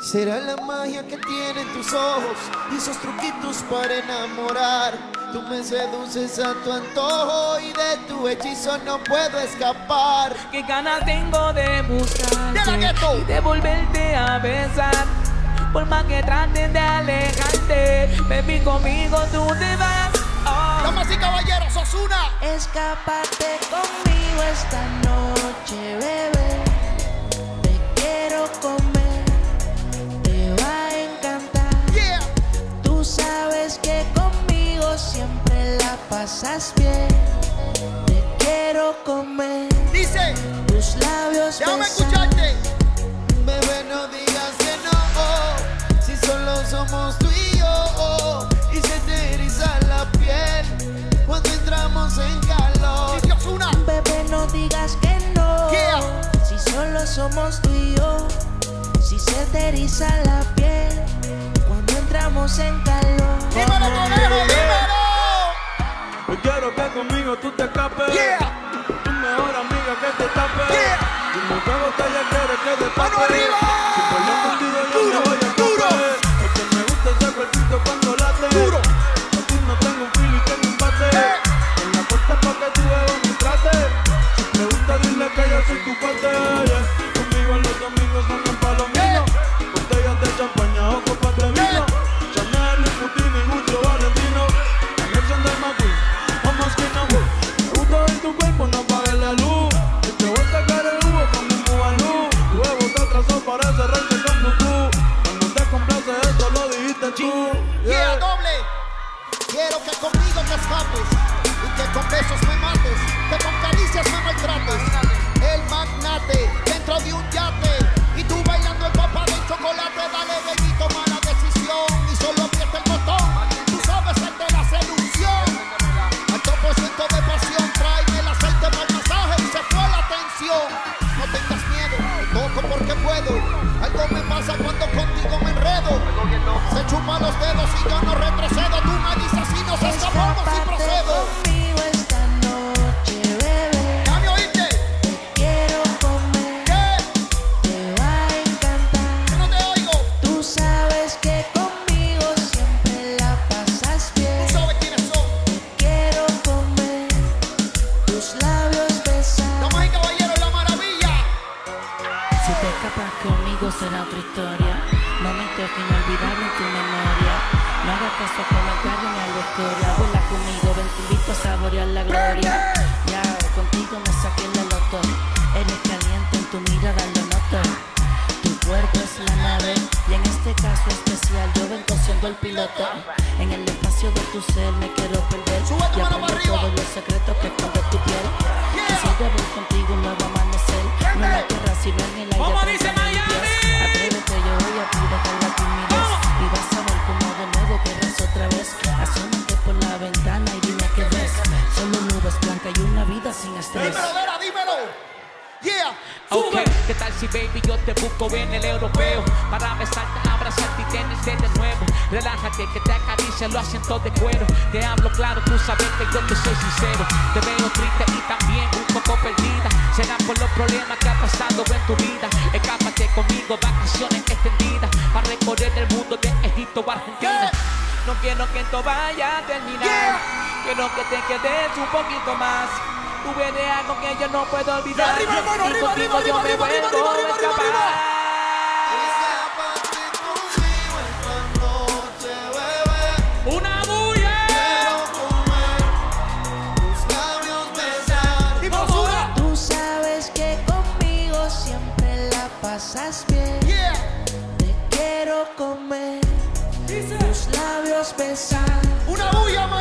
Será la magia que tienen tus ojos y esos truquitos para enamorar. Tú me seduces a tu antojo y de tu hechizo no puedo escapar. Qué ganas tengo de buscarte y de volverte a besar. Por más que traten de alejarte, baby, conmigo tú te vas. Oh. Damas y caballeros, Ozuna. Escápate conmigo esta noche, bebé. Te quiero comer, te va a encantar. Yeah. Tú sabes que conmigo siempre la pasas bien. Te quiero comer. Dice, tus labios déjame besan. escucharte. Bebé, no digas que no, si solo somos tú y yo. Y se te eriza la piel cuando entramos en calor. Dice Ozuna. Bebé, no digas que no. Yeah. Si solo somos tú y yo. Si se te eriza la piel cuando entramos en calor. Dímelo, conejo, dímelo. Yo quiero que conmigo tú te escapes. Yeah. Tu mejor amiga que te tape. Yeah. Dime qué botella quieres que te ¡Mano tape. arriba! Si peleas contigo yo Duro, me voy a duro. escapar. Porque me gusta ese cuerpito cuando late. Duro. A ti no tengo un filo y tengo un bate. En la puerta pa' que tu ego me trate. Si pregunta dile que yo soy tu parte. Yeah. Conmigo los domingos son un palomino. Botellas de champaña o copas de vino. Chanel, Putin y Gucci Valentino. Alexander McQueen, vamos que no. Me gusta ver tu cuerpo, no apagues la luz. Y te voy a sacar el jugo con mi mubalú. Tu ego te atrasó para cerrarte con Bluetooth. Cuando te complace eso lo dijiste tú. Yeah, doble. Quiero que conmigo te escapes y que con besos me mates, que con caricias me maltrates. El magnate dentro de un yate y tú bailando el papá del chocolate. Dale, baby, toma la decisión y solo aprieta el botón. Tú sabes el de la seducción. Alto por ciento de pasión, tráeme el aceite para el masaje y se fue la tensión. No tengas miedo, te toco porque puedo. Algo me pasa cuando contigo me enredo. Se chupan los dedos y yo no retrocedo. Tú me dices si nos escapamos y procedo. Conmigo esta noche, bebé. ¿Ya me oíste? Te quiero comer, ¿Qué? te va a encantar. Yo no te oigo. Tú sabes que conmigo siempre la pasas bien. Tú sabes quiénes son. Te quiero comer, tus labios besan. Damas y caballeros, la maravilla. Si te escapas conmigo será otra historia. Momentos inolvidables en tu memoria. No hagas caso a comentarios ni a la historia. Vuela conmigo, ven, te invito a saborear la gloria. Ya, contigo me saqué la loto. Eres caliente, en tu mirada lo noto. Tu cuerpo es la nave y en este caso especial yo vengo siendo el piloto. En el espacio de tu ser me quiero perder Sube tu y mano aprendo para arriba. todos los secretos que esconde tu piel. Quisiera ver contigo un nuevo amanecer. No en la tierra sino en el aire. ¿Cómo prensa dice en mis Miami? pies. Atrévete, yo voy a ti, dejar la timidez. Y vas a ver como de nuevo querrás otra vez. Asómate por la ventana y dime qué ves. Solo nubes blancas y una vida sin estrés. Dímelo, Vera, dímelo. Yeah. Ok, Sube. ¿qué tal si baby yo te busco en el europeo? Para besarte, abrazarte y tenerte de nuevo. Relájate, que te acaricie los asientos de cuero. Te hablo claro, tú sabes que yo te soy sincero. Te veo triste y también un poco perdida. Será por los problemas que ha pasado en tu vida. Escápate conmigo, vacaciones extendidas. Para recorrer el mundo de Egipto a Argentina. No quiero que esto vaya a terminar. Quiero que te quedes un poquito más. Tú eres algo que yo no puedo olvidar. Arriba, hermano, Y arriba, contigo arriba, yo arriba, me arriba, arriba, vuelvo arriba, a arriba, arriba, escapar. Escápate conmigo esta noche, bebé. ¡Una bulla! Quiero comer, tus labios besar. Y Ozuna. Tú sabes que conmigo siempre la pasas bien. Yeah. Te quiero comer, Dice. tus labios besan. Una bulla,